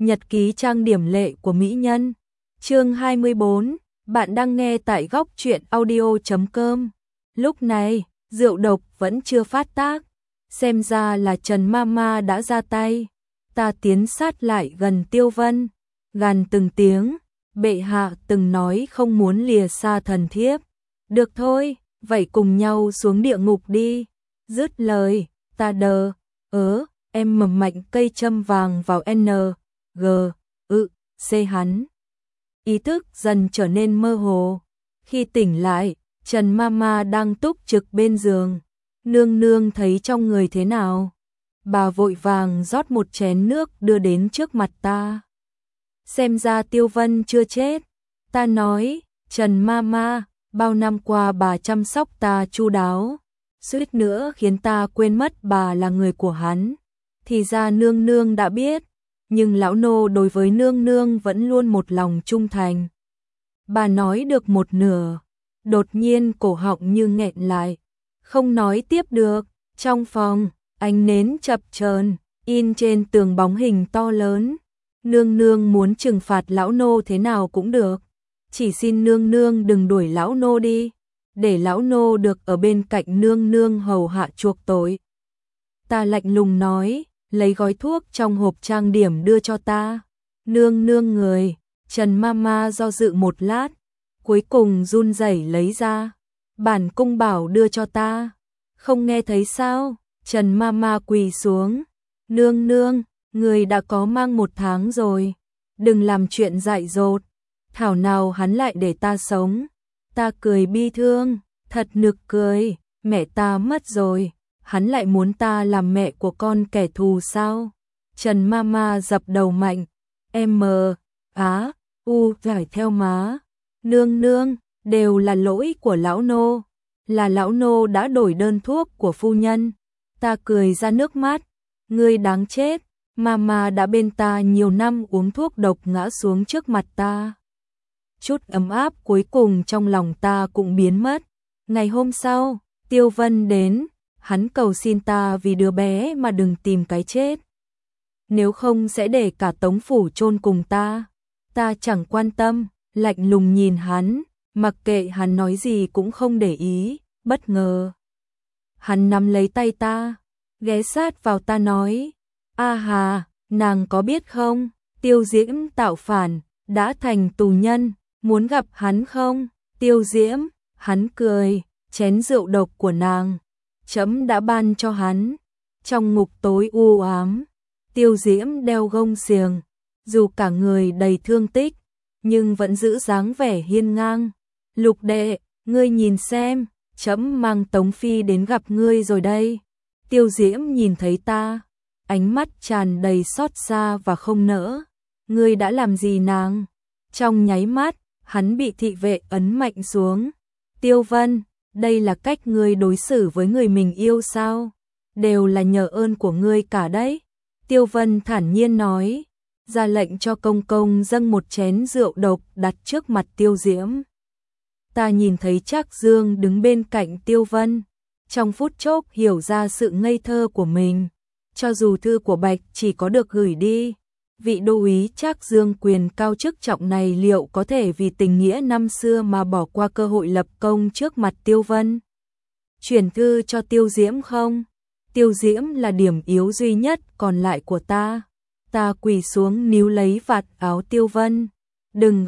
Nhật ký trang điểm lệ của mỹ nhân. Chương 24, bạn đang nghe tại góc truyện audio.com. Lúc này, rượu độc vẫn chưa phát tác, xem ra là Trần Mama đã ra tay. Ta tiến sát lại gần Tiêu Vân, gằn từng tiếng, bệ hạ từng nói không muốn lìa xa thần thiếp. Được thôi, vậy cùng nhau xuống địa ngục đi. Dứt lời, ta em mầm mạnh cây châm vàng vào C hắn. Ý thức dần trở nên mơ hồ. Khi tỉnh lại, Trần Mama đang túc trực bên giường. Nương nương thấy trong người thế nào? Bà vội vàng rót một chén nước đưa đến trước mặt ta. Xem ra Tiêu Vân chưa chết. Ta nói, Trần Mama, bao năm qua bà chăm sóc ta chu đáo, suýt nữa khiến ta quên mất bà là người của hắn. Thì ra nương nương đã biết, nhưng lão nô đối với nương nương vẫn luôn một lòng trung thành. Bà nói được một nửa, đột nhiên cổ họng như nghẹn lại, không nói tiếp được. Trong phòng, ánh nến chập chờn, in trên tường bóng hình to lớn. Nương nương muốn trừng phạt lão nô thế nào cũng được, chỉ xin nương nương đừng đuổi lão nô đi, để lão nô được ở bên cạnh nương nương hầu hạ chuộc tội. Ta lạnh lùng nói, lấy gói thuốc trong hộp trang điểm đưa cho ta. Nương nương người. Trần Mama do dự một lát, cuối cùng run rẩy lấy ra. Bản cung bảo đưa cho ta. Không nghe thấy sao? Trần Mama quỳ xuống. Nương nương, người đã có mang 1 tháng rồi, đừng làm chuyện dại dột. Thảo nào hắn lại để ta sống. Ta cười bi thương, thật nực cười, mẹ ta mất rồi, hắn lại muốn ta làm mẹ của con kẻ thù sao? Trần Mama dập đầu mạnh, gảy theo má. Nương nương, đều là lỗi của lão nô, là lão nô đã đổi đơn thuốc của phu nhân. Ta cười ra nước mắt, ngươi đáng chết, Mama đã bên ta nhiều năm uống thuốc độc ngã xuống trước mặt ta. Chút ấm áp cuối cùng trong lòng ta cũng biến mất. Ngày hôm sau, Tiêu Vân đến, hắn cầu xin ta vì đứa bé mà đừng tìm cái chết. Nếu không sẽ để cả Tống phủ chôn cùng ta. Ta chẳng quan tâm, lạnh lùng nhìn hắn, mặc kệ hắn nói gì cũng không để ý. Bất ngờ, hắn nắm lấy tay ta, ghé sát vào ta nói, a hà, nàng có biết không, Tiêu Diễm tạo phản, đã thành tù nhân, muốn gặp hắn không? Tiêu Diễm, hắn cười, chén rượu độc của nàng, trẫm đã ban cho hắn. Trong ngục tối u ám, Tiêu Diễm đeo gông xiềng, dù cả người đầy thương tích, nhưng vẫn giữ dáng vẻ hiên ngang. Lục đệ, ngươi nhìn xem, trẫm mang Tống Phi đến gặp ngươi rồi đây. Tiêu Diễm nhìn thấy ta, ánh mắt tràn đầy xót xa và không nỡ. Ngươi đã làm gì nàng? Trong nháy mắt, hắn bị thị vệ ấn mạnh xuống. Tiêu Vân, đây là cách ngươi đối xử với người mình yêu sao? Đều là nhờ ơn của ngươi cả đấy. Tiêu Vân thản nhiên nói, ra lệnh cho công công dâng một chén rượu độc đặt trước mặt Tiêu Diễm. Ta nhìn thấy Trác Dương đứng bên cạnh Tiêu Vân, trong phút chốc hiểu ra sự ngây thơ của mình. Cho dù thư của Bạch chỉ có được gửi đi, vị đô úy Trác Dương quyền cao chức trọng này liệu có thể vì tình nghĩa năm xưa mà bỏ qua cơ hội lập công trước mặt Tiêu Vân? Chuyển thư cho Tiêu Diễm không? Tiêu Diễm là điểm yếu duy nhất còn lại của ta. Ta quỳ xuống níu lấy vạt áo Tiêu Vân. Đừng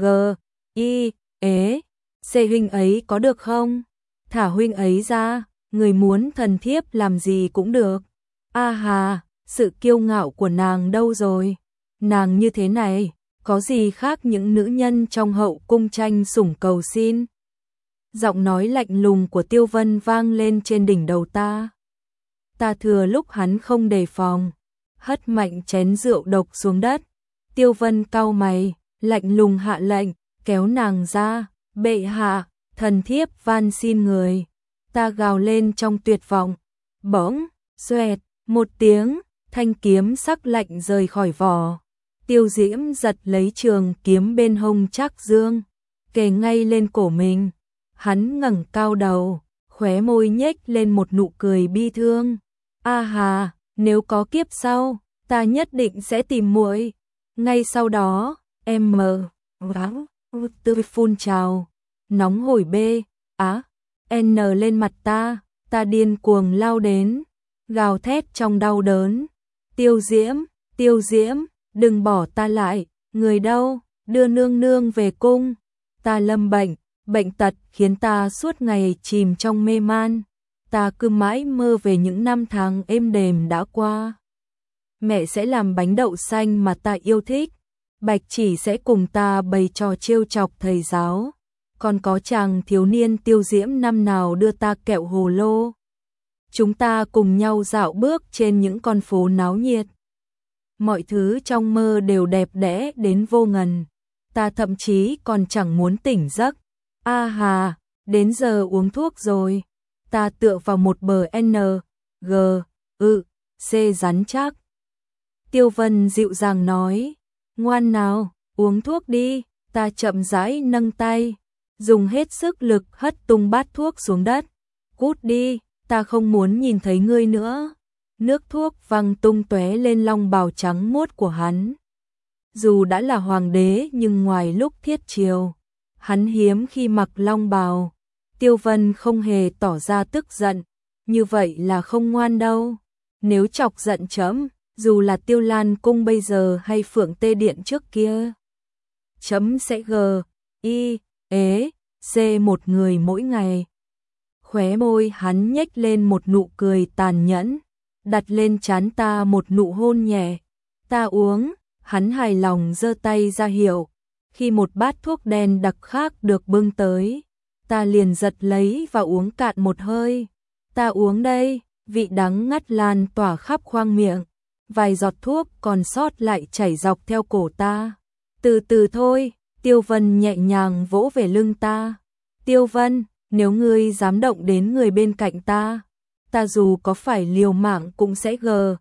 xê huynh ấy có được không? Thả huynh ấy ra, người muốn thần thiếp làm gì cũng được. A hà, sự kiêu ngạo của nàng đâu rồi? Nàng như thế này, có gì khác những nữ nhân trong hậu cung tranh sủng cầu xin? Giọng nói lạnh lùng của Tiêu Vân vang lên trên đỉnh đầu ta. Ta thừa lúc hắn không đề phòng, hất mạnh chén rượu độc xuống đất. Tiêu Vân cau mày, lạnh lùng hạ lệnh, kéo nàng ra. Bệ hạ, thần thiếp van xin người. Ta gào lên trong tuyệt vọng. Bỗng, xoẹt, một tiếng, thanh kiếm sắc lạnh rời khỏi vỏ. Tiêu Diễm giật lấy trường kiếm bên hông Trác Dương, kề ngay lên cổ mình. Hắn ngẩng cao đầu, khóe môi nhếch lên một nụ cười bi thương. A hà, nếu có kiếp sau, ta nhất định sẽ tìm muội. Ngay sau đó, M tư phun trào, nóng hổi B, á, N lên mặt ta điên cuồng lao đến, gào thét trong đau đớn. Tiêu Diễm, đừng bỏ ta lại, người đâu, đưa nương nương về cung. Ta lâm bệnh tật khiến ta suốt ngày chìm trong mê man. Ta cứ mãi mơ về những năm tháng êm đềm đã qua. Mẹ sẽ làm bánh đậu xanh mà ta yêu thích. Bạch Chỉ sẽ cùng ta bày trò trêu chọc thầy giáo. Còn có chàng thiếu niên Tiêu Diễm năm nào đưa ta kẹo hồ lô. Chúng ta cùng nhau dạo bước trên những con phố náo nhiệt. Mọi thứ trong mơ đều đẹp đẽ đến vô ngần. Ta thậm chí còn chẳng muốn tỉnh giấc. A hà, đến giờ uống thuốc rồi. Ta tựa vào một bờ N, G, C rắn chắc. Tiêu Vân dịu dàng nói, ngoan nào, uống thuốc đi. Ta chậm rãi nâng tay, dùng hết sức lực hất tung bát thuốc xuống đất. Cút đi, ta không muốn nhìn thấy ngươi nữa. Nước thuốc văng tung tóe lên long bào trắng muốt của hắn. Dù đã là hoàng đế nhưng ngoài lúc thiết triều, hắn hiếm khi mặc long bào. Tiêu Vân không hề tỏ ra tức giận, như vậy là không ngoan đâu. Nếu chọc giận trẫm, dù là Tiêu Lan cung bây giờ hay Phượng Tê Điện trước kia, trẫm sẽ C một người mỗi ngày. Khóe môi hắn nhếch lên một nụ cười tàn nhẫn, đặt lên trán ta một nụ hôn nhẹ. Ta uống, hắn hài lòng giơ tay ra hiệu. Khi một bát thuốc đen đặc khác được bưng tới, ta liền giật lấy và uống cạn một hơi. Ta uống đây, vị đắng ngắt lan tỏa khắp khoang miệng. Vài giọt thuốc còn sót lại chảy dọc theo cổ ta. Từ từ thôi, Tiêu Vân nhẹ nhàng vỗ về lưng ta. Tiêu Vân, nếu ngươi dám động đến người bên cạnh ta dù có phải liều mạng cũng sẽ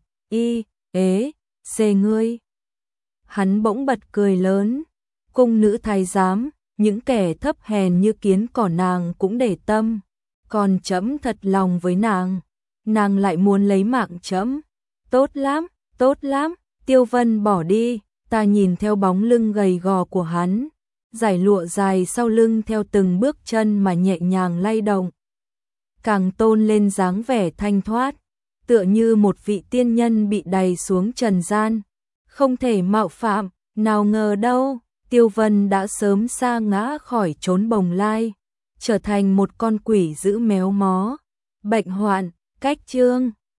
C ngươi. Hắn bỗng bật cười lớn. Cung nữ thái giám, những kẻ thấp hèn như kiến cỏ nàng cũng để tâm. Còn trẫm thật lòng với nàng lại muốn lấy mạng trẫm. Tốt lắm, Tiêu Vân bỏ đi. Ta nhìn theo bóng lưng gầy gò của hắn, dải lụa dài sau lưng theo từng bước chân mà nhẹ nhàng lay động, càng tôn lên dáng vẻ thanh thoát, tựa như một vị tiên nhân bị đày xuống trần gian, không thể mạo phạm. Nào ngờ đâu, Tiêu Vân đã sớm sa ngã khỏi chốn bồng lai, trở thành một con quỷ dữ méo mó. Bệnh hoạn, cách chương